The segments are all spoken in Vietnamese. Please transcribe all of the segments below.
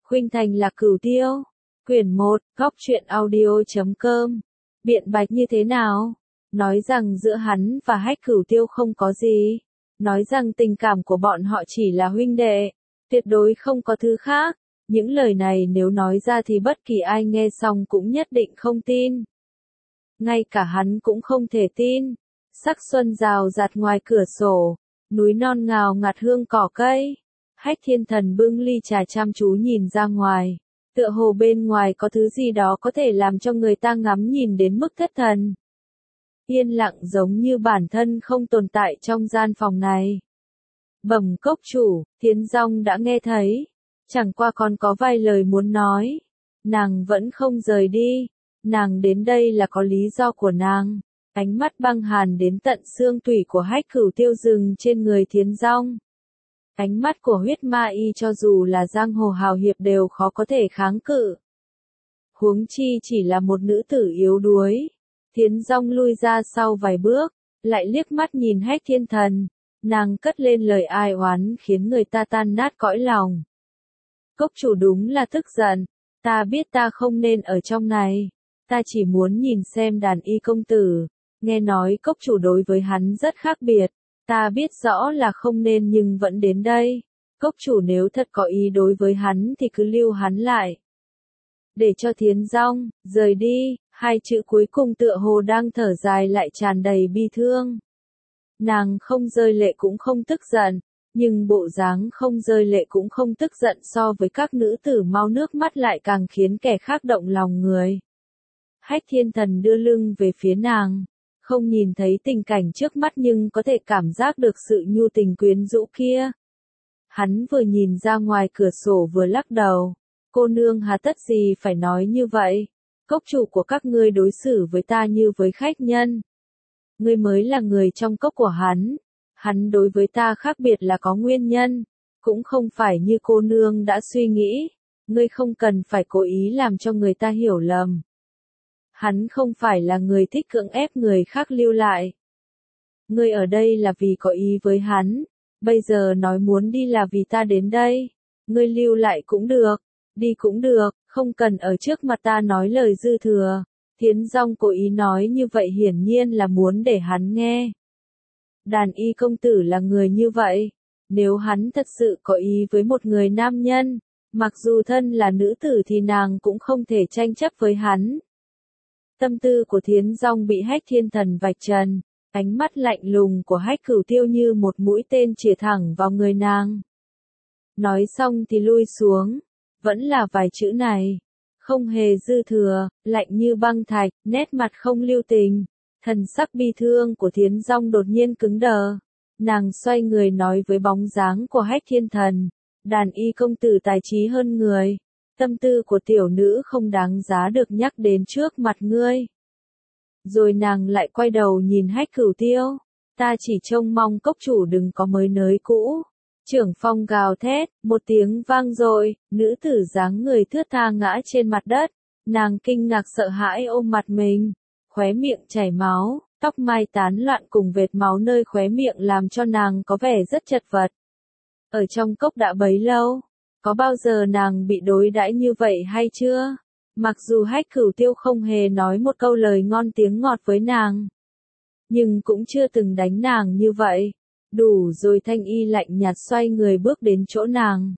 Khuynh Thành là Cửu Tiêu. Quyển 1, Góc truyện audio.com. Biện bạch như thế nào? Nói rằng giữa hắn và Hách Cửu Tiêu không có gì. Nói rằng tình cảm của bọn họ chỉ là huynh đệ. Tuyệt đối không có thứ khác. Những lời này nếu nói ra thì bất kỳ ai nghe xong cũng nhất định không tin. Ngay cả hắn cũng không thể tin. Sắc xuân rào rạt ngoài cửa sổ. Núi non ngào ngạt hương cỏ cây. Hách Thiên Thần bưng ly trà chăm chú nhìn ra ngoài. Tựa hồ bên ngoài có thứ gì đó có thể làm cho người ta ngắm nhìn đến mức thất thần. Yên lặng giống như bản thân không tồn tại trong gian phòng này. Bẩm cốc chủ, Thiến Dong đã nghe thấy. Chẳng qua còn có vài lời muốn nói. Nàng vẫn không rời đi. Nàng đến đây là có lý do của nàng. Ánh mắt băng hàn đến tận xương tủy của Hách Cửu Tiêu dừng trên người Thiến Dong. Ánh mắt của huyết ma y cho dù là giang hồ hào hiệp đều khó có thể kháng cự. Huống chi chỉ là một nữ tử yếu đuối. Thiến Dong lui ra sau vài bước, lại liếc mắt nhìn Hách Thiên Thần. Nàng cất lên lời ai oán khiến người ta tan nát cõi lòng. Cốc chủ đúng là tức giận. Ta biết ta không nên ở trong này. Ta chỉ muốn nhìn xem đàn y công tử. Nghe nói cốc chủ đối với hắn rất khác biệt. Ta biết rõ là không nên nhưng vẫn đến đây. Cốc chủ nếu thật có ý đối với hắn thì cứ lưu hắn lại. Để cho Thiến Dong rời đi, hai chữ cuối cùng tựa hồ đang thở dài lại tràn đầy bi thương. Nàng không rơi lệ cũng không tức giận, nhưng bộ dáng không rơi lệ cũng không tức giận so với các nữ tử mau nước mắt lại càng khiến kẻ khác động lòng người. Hách Thiên Thần đưa lưng về phía nàng. Không nhìn thấy tình cảnh trước mắt nhưng có thể cảm giác được sự nhu tình quyến rũ kia. Hắn vừa nhìn ra ngoài cửa sổ vừa lắc đầu. Cô nương hà tất gì phải nói như vậy? Cốc chủ của các ngươi đối xử với ta như với khách nhân. Ngươi mới là người trong cốc của hắn. Hắn đối với ta khác biệt là có nguyên nhân. Cũng không phải như cô nương đã suy nghĩ. Ngươi không cần phải cố ý làm cho người ta hiểu lầm. Hắn không phải là người thích cưỡng ép người khác lưu lại. Ngươi ở đây là vì có ý với hắn. Bây giờ nói muốn đi là vì ta đến đây. Ngươi lưu lại cũng được. Đi cũng được. Không cần ở trước mặt ta nói lời dư thừa. Thiến Dong cố ý nói như vậy hiển nhiên là muốn để hắn nghe. Đàn y công tử là người như vậy. Nếu hắn thật sự có ý với một người nam nhân. Mặc dù thân là nữ tử thì nàng cũng không thể tranh chấp với hắn. Tâm tư của Thiến Dong bị Hách Thiên Thần vạch trần, ánh mắt lạnh lùng của Hách Cửu Tiêu như một mũi tên chĩa thẳng vào người nàng. Nói xong thì lui xuống, vẫn là vài chữ này, không hề dư thừa, lạnh như băng thạch, nét mặt không lưu tình. Thần sắc bi thương của Thiến Dong đột nhiên cứng đờ. Nàng xoay người nói với bóng dáng của Hách Thiên Thần, đàn y công tử tài trí hơn người. Tâm tư của tiểu nữ không đáng giá được nhắc đến trước mặt ngươi. Rồi nàng lại quay đầu nhìn Hách Cửu Tiêu. Ta chỉ trông mong cốc chủ đừng có mới nới cũ. Trưởng phong gào thét, một tiếng vang rồi, nữ tử dáng người thướt tha ngã trên mặt đất. Nàng kinh ngạc sợ hãi ôm mặt mình. Khóe miệng chảy máu, tóc mai tán loạn cùng vệt máu nơi khóe miệng làm cho nàng có vẻ rất chật vật. Ở trong cốc đã bấy lâu. Có bao giờ nàng bị đối đãi như vậy hay chưa? Mặc dù Hách Cửu Tiêu không hề nói một câu lời ngon tiếng ngọt với nàng. Nhưng cũng chưa từng đánh nàng như vậy. Đủ rồi. Thanh y lạnh nhạt xoay người bước đến chỗ nàng.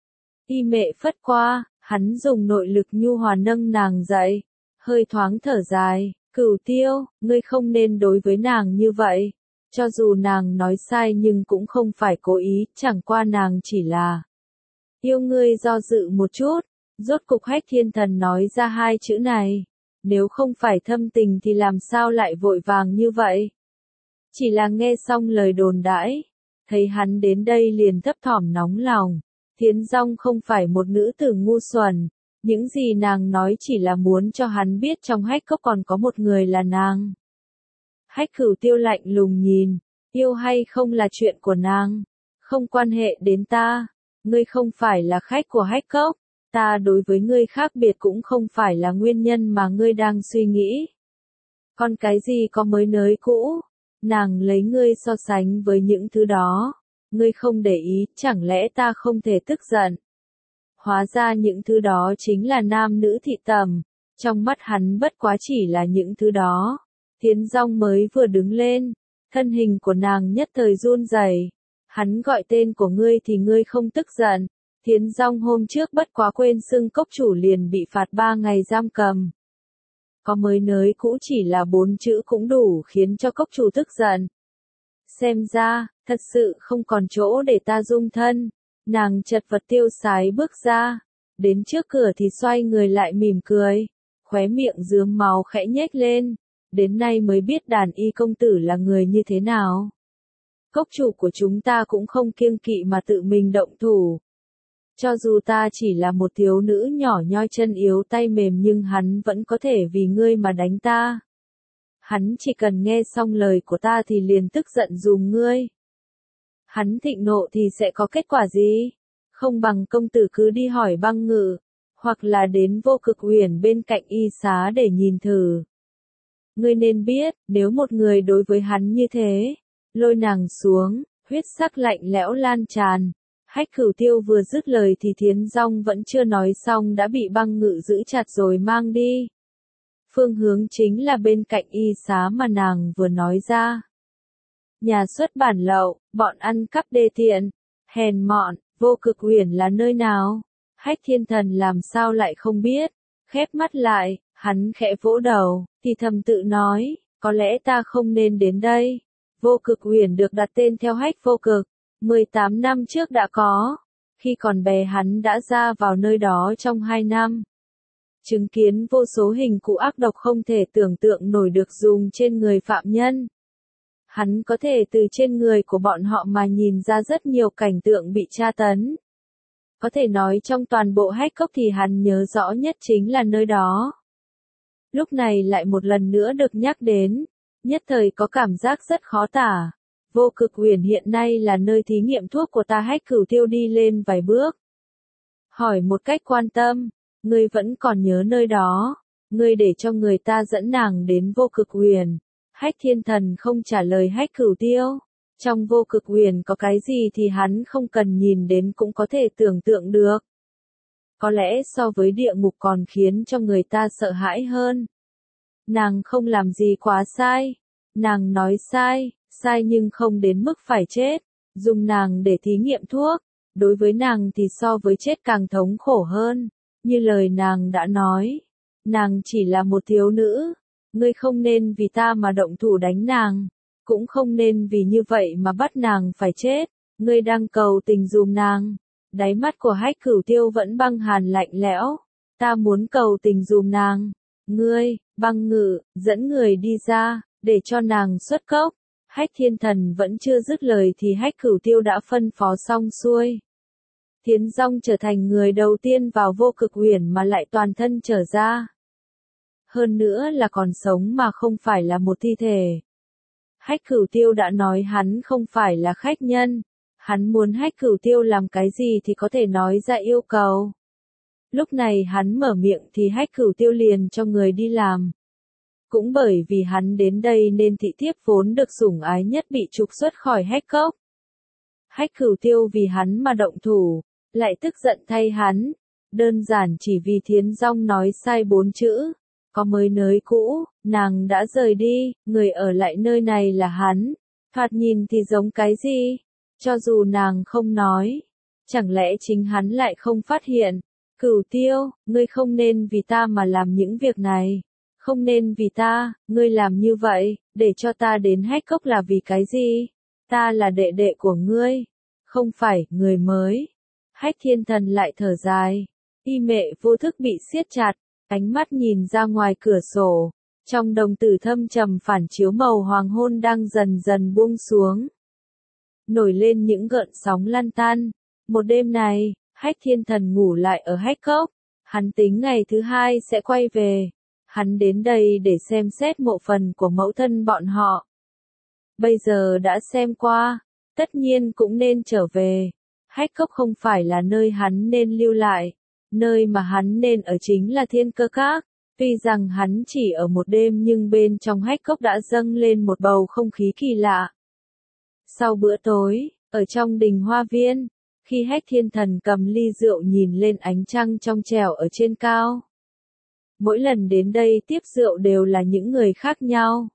Y mệ phất qua, hắn dùng nội lực nhu hòa nâng nàng dậy. Hơi thoáng thở dài, Cửu Tiêu, ngươi không nên đối với nàng như vậy. Cho dù nàng nói sai nhưng cũng không phải cố ý, chẳng qua nàng chỉ là yêu ngươi. Do dự một chút, rốt cục Hách Thiên Thần nói ra hai chữ này. Nếu không phải thâm tình thì làm sao lại vội vàng như vậy? Chỉ là nghe xong lời đồn đãi, thấy hắn đến đây liền thấp thỏm nóng lòng. Thiến Dong không phải một nữ tử ngu xuẩn. Những gì nàng nói chỉ là muốn cho hắn biết trong Hách Cốc còn có một người là nàng. Hách Cửu Tiêu lạnh lùng nhìn, yêu hay không là chuyện của nàng, không quan hệ đến ta. Ngươi không phải là khách của Hách Cốc, ta đối với ngươi khác biệt cũng không phải là nguyên nhân mà ngươi đang suy nghĩ. Còn cái gì có mới nới cũ, nàng lấy ngươi so sánh với những thứ đó, ngươi không để ý, chẳng lẽ ta không thể tức giận? Hóa ra những thứ đó chính là nam nữ thị tầm, trong mắt hắn bất quá chỉ là những thứ đó. Thiến Dong mới vừa đứng lên, thân hình của nàng nhất thời run rẩy. Hắn gọi tên của ngươi thì ngươi không tức giận. Thiến Dong hôm trước bất quá quên xưng cốc chủ liền bị phạt 3 ngày giam cầm. Có mới nới cũ chỉ là 4 chữ cũng đủ khiến cho cốc chủ tức giận. Xem ra, thật sự không còn chỗ để ta dung thân. Nàng chật vật tiêu sái bước ra. Đến trước cửa thì xoay người lại mỉm cười. Khóe miệng rướm máu khẽ nhếch lên. Đến nay mới biết đàn y công tử là người như thế nào. Cốc chủ của chúng ta cũng không kiêng kỵ mà tự mình động thủ. Cho dù ta chỉ là một thiếu nữ nhỏ nhoi chân yếu tay mềm nhưng hắn vẫn có thể vì ngươi mà đánh ta. Hắn chỉ cần nghe xong lời của ta thì liền tức giận dùm ngươi. Hắn thịnh nộ thì sẽ có kết quả gì? Không bằng công tử cứ đi hỏi Băng Ngự, hoặc là đến Vô Cực Huyền bên cạnh y xá để nhìn thử. Ngươi nên biết, nếu một người đối với hắn như thế, lôi nàng xuống, huyết sắc lạnh lẽo lan tràn. Hách Cửu Tiêu vừa dứt lời thì Thiến Dong vẫn chưa nói xong đã bị Băng Ngự giữ chặt rồi mang đi. Phương hướng chính là bên cạnh y xá mà nàng vừa nói ra. Nhà xuất bản lậu, bọn ăn cắp đê tiện, hèn mọn, Vô Cực Huyền là nơi nào? Hách Thiên Thần làm sao lại không biết? Khép mắt lại, hắn khẽ vỗ đầu, thì thầm tự nói, có lẽ ta không nên đến đây. Vô Cực Huyền được đặt tên theo Hách Vô Cực, 18 năm trước đã có, khi còn bé hắn đã ra vào nơi đó trong 2 năm. Chứng kiến vô số hình cụ ác độc không thể tưởng tượng nổi được dùng trên người phạm nhân. Hắn có thể từ trên người của bọn họ mà nhìn ra rất nhiều cảnh tượng bị tra tấn. Có thể nói trong toàn bộ Hách Cốc thì hắn nhớ rõ nhất chính là nơi đó. Lúc này lại một lần nữa được nhắc đến, nhất thời có cảm giác rất khó tả. Vô Cực Huyền hiện nay là nơi thí nghiệm thuốc của ta. Hách Cửu Tiêu đi lên vài bước. Hỏi một cách quan tâm, ngươi vẫn còn nhớ nơi đó, ngươi để cho người ta dẫn nàng đến Vô Cực Huyền. Hách Thiên Thần không trả lời Hách Cửu Tiêu. Trong Vô Cực Huyền có cái gì thì hắn không cần nhìn đến cũng có thể tưởng tượng được. Có lẽ so với địa ngục còn khiến cho người ta sợ hãi hơn. Nàng không làm gì quá sai. Nàng nói sai, sai nhưng không đến mức phải chết. Dùng nàng để thí nghiệm thuốc. Đối với nàng thì so với chết càng thống khổ hơn. Như lời nàng đã nói. Nàng chỉ là một thiếu nữ. Ngươi không nên vì ta mà động thủ đánh nàng. Cũng không nên vì như vậy mà bắt nàng phải chết. Ngươi đang cầu tình dùm nàng. Đáy mắt của Hách Cửu Tiêu vẫn băng hàn lạnh lẽo. Ta muốn cầu tình dùm nàng. Ngươi, Băng Ngự, dẫn người đi ra, để cho nàng xuất cốc. Hách Thiên Thần vẫn chưa dứt lời thì Hách Cửu Tiêu đã phân phó xong xuôi. Thiến Dong trở thành người đầu tiên vào Vô Cực Huyền mà lại toàn thân trở ra. Hơn nữa là còn sống mà không phải là một thi thể. Hách Cửu Tiêu đã nói hắn không phải là khách nhân. Hắn muốn Hách Cửu Tiêu làm cái gì thì có thể nói ra yêu cầu. Lúc này hắn mở miệng thì Hách Cửu Tiêu liền cho người đi làm. Cũng bởi vì hắn đến đây nên thị thiếp vốn được sủng ái nhất bị trục xuất khỏi Hách Cốc. Hách Cửu Tiêu vì hắn mà động thủ, lại tức giận thay hắn. Đơn giản chỉ vì Thiến Dong nói sai 4 chữ. Có mới nới cũ, nàng đã rời đi, người ở lại nơi này là hắn. Thoạt nhìn thì giống cái gì? Cho dù nàng không nói, chẳng lẽ chính hắn lại không phát hiện? Cửu Tiêu, ngươi không nên vì ta mà làm những việc này. Không nên vì ta, ngươi làm như vậy, để cho ta đến Hách Cốc là vì cái gì? Ta là đệ đệ của ngươi, không phải người mới. Hách Thiên Thần lại thở dài, y mệ vô thức bị siết chặt, ánh mắt nhìn ra ngoài cửa sổ, trong đồng tử thâm trầm phản chiếu màu hoàng hôn đang dần dần buông xuống. Nổi lên những gợn sóng lăn tăn. Một đêm này, Hách Thiên Thần ngủ lại ở Hách Cốc, hắn tính ngày thứ 2 sẽ quay về. Hắn đến đây để xem xét mộ phần của mẫu thân bọn họ. Bây giờ đã xem qua, tất nhiên cũng nên trở về. Hách Cốc không phải là nơi hắn nên lưu lại, nơi mà hắn nên ở chính là Thiên Cơ Các. Tuy rằng hắn chỉ ở một đêm nhưng bên trong Hách Cốc đã dâng lên một bầu không khí kỳ lạ. Sau bữa tối, ở trong đình hoa viên, Khi Hách Thiên Thần cầm ly rượu nhìn lên ánh trăng trong trẻo ở trên cao. Mỗi lần đến đây tiếp rượu đều là những người khác nhau.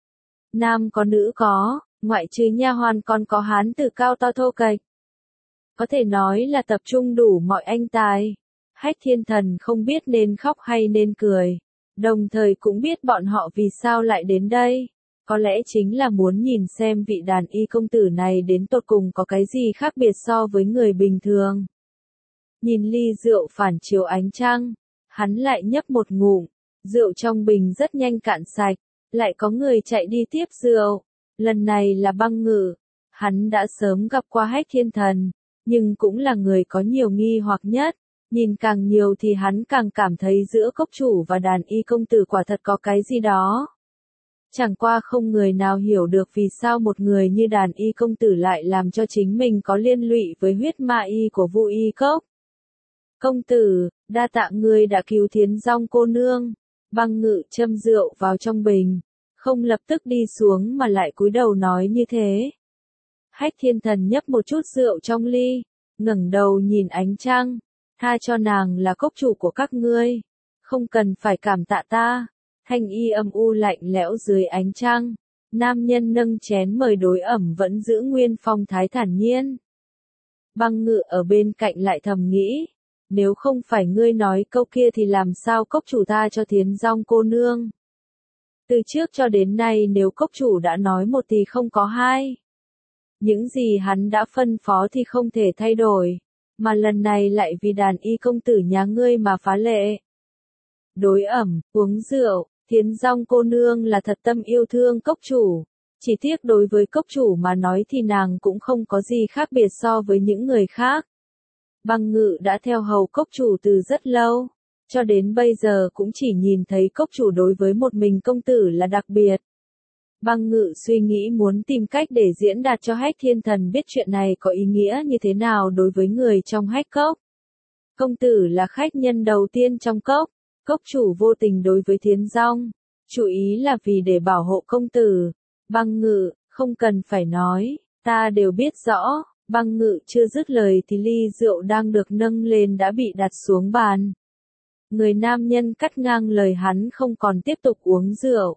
Nam có nữ có, ngoại trừ nha hoàn còn có hán tử cao to thô kệch. Có thể nói là tập trung đủ mọi anh tài. Hách Thiên Thần không biết nên khóc hay nên cười. Đồng thời cũng biết bọn họ vì sao lại đến đây. Có lẽ chính là muốn nhìn xem vị đàn y công tử này đến tột cùng có cái gì khác biệt so với người bình thường. Nhìn ly rượu phản chiếu ánh trăng, hắn lại nhấp một ngụm, rượu trong bình rất nhanh cạn sạch, lại có người chạy đi tiếp rượu. Lần này là Băng Ngự, hắn đã sớm gặp qua Hách Thiên Thần, nhưng cũng là người có nhiều nghi hoặc nhất. Nhìn càng nhiều thì hắn càng cảm thấy giữa cốc chủ và đàn y công tử quả thật có cái gì đó. Chẳng qua không người nào hiểu được vì sao một người như đàn y công tử lại làm cho chính mình có liên lụy với huyết ma y của Vu Y Cốc. Công tử, đa tạ ngươi đã cứu Thiến Dong cô nương. Băng Ngự châm rượu vào trong bình, không lập tức đi xuống mà lại cúi đầu nói như thế. Hách Thiên Thần nhấp một chút rượu trong ly, ngẩng đầu nhìn ánh trăng, tha cho nàng là cốc chủ của các ngươi, không cần phải cảm tạ ta. Thanh y âm u lạnh lẽo dưới ánh trăng, nam nhân nâng chén mời đối ẩm vẫn giữ nguyên phong thái thản nhiên. Băng Ngự ở bên cạnh lại thầm nghĩ, nếu không phải ngươi nói câu kia thì làm sao cốc chủ ta cho Thiến Dong cô nương. Từ trước cho đến nay nếu cốc chủ đã nói một thì không có hai. Những gì hắn đã phân phó thì không thể thay đổi, mà lần này lại vì đàn y công tử nhà ngươi mà phá lệ. Đối ẩm, uống rượu, Thiến Dong cô nương là thật tâm yêu thương cốc chủ. Chỉ tiếc đối với cốc chủ mà nói thì nàng cũng không có gì khác biệt so với những người khác. Băng Ngự đã theo hầu cốc chủ từ rất lâu, cho đến bây giờ cũng chỉ nhìn thấy cốc chủ đối với một mình công tử là đặc biệt. Băng Ngự suy nghĩ muốn tìm cách để diễn đạt cho Hách Thiên Thần biết chuyện này có ý nghĩa như thế nào đối với người trong Hách Cốc. Công tử là khách nhân đầu tiên trong cốc, cốc chủ vô tình đối với Thiến Dong, chủ ý là vì để bảo hộ công tử. Băng Ngự, không cần phải nói, ta đều biết rõ. Băng Ngự chưa dứt lời thì ly rượu đang được nâng lên đã bị đặt xuống bàn. Người nam nhân cắt ngang lời hắn không còn tiếp tục uống rượu.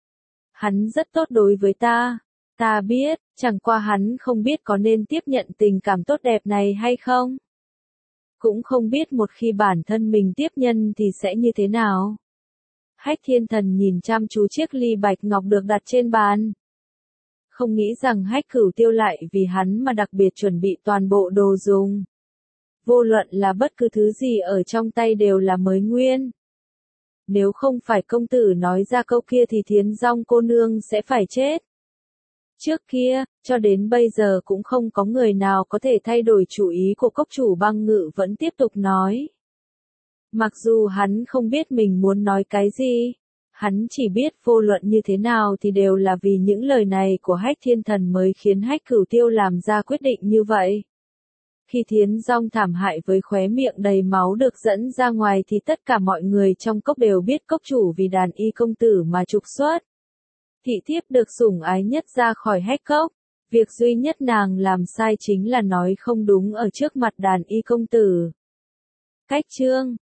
Hắn rất tốt đối với ta biết, chẳng qua hắn không biết có nên tiếp nhận tình cảm tốt đẹp này hay không. Cũng không biết một khi bản thân mình tiếp nhận thì sẽ như thế nào. Hách Thiên Thần nhìn chăm chú chiếc ly bạch ngọc được đặt trên bàn. Không nghĩ rằng Hách Cửu Tiêu lại vì hắn mà đặc biệt chuẩn bị toàn bộ đồ dùng. Vô luận là bất cứ thứ gì ở trong tay đều là mới nguyên. Nếu không phải công tử nói ra câu kia thì Thiến Dong cô nương sẽ phải chết. Trước kia, cho đến bây giờ cũng không có người nào có thể thay đổi chủ ý của cốc chủ. Băng Ngự vẫn tiếp tục nói. Mặc dù hắn không biết mình muốn nói cái gì, hắn chỉ biết vô luận như thế nào thì đều là vì những lời này của Hách Thiên Thần mới khiến Hách Cửu Tiêu làm ra quyết định như vậy. Khi Thiến Dong thảm hại với khóe miệng đầy máu được dẫn ra ngoài thì tất cả mọi người trong cốc đều biết cốc chủ vì đàn y công tử mà trục xuất. Thị thiếp được sủng ái nhất ra khỏi Hách Cốc, việc duy nhất nàng làm sai chính là nói không đúng ở trước mặt đàn y công tử. Cách chương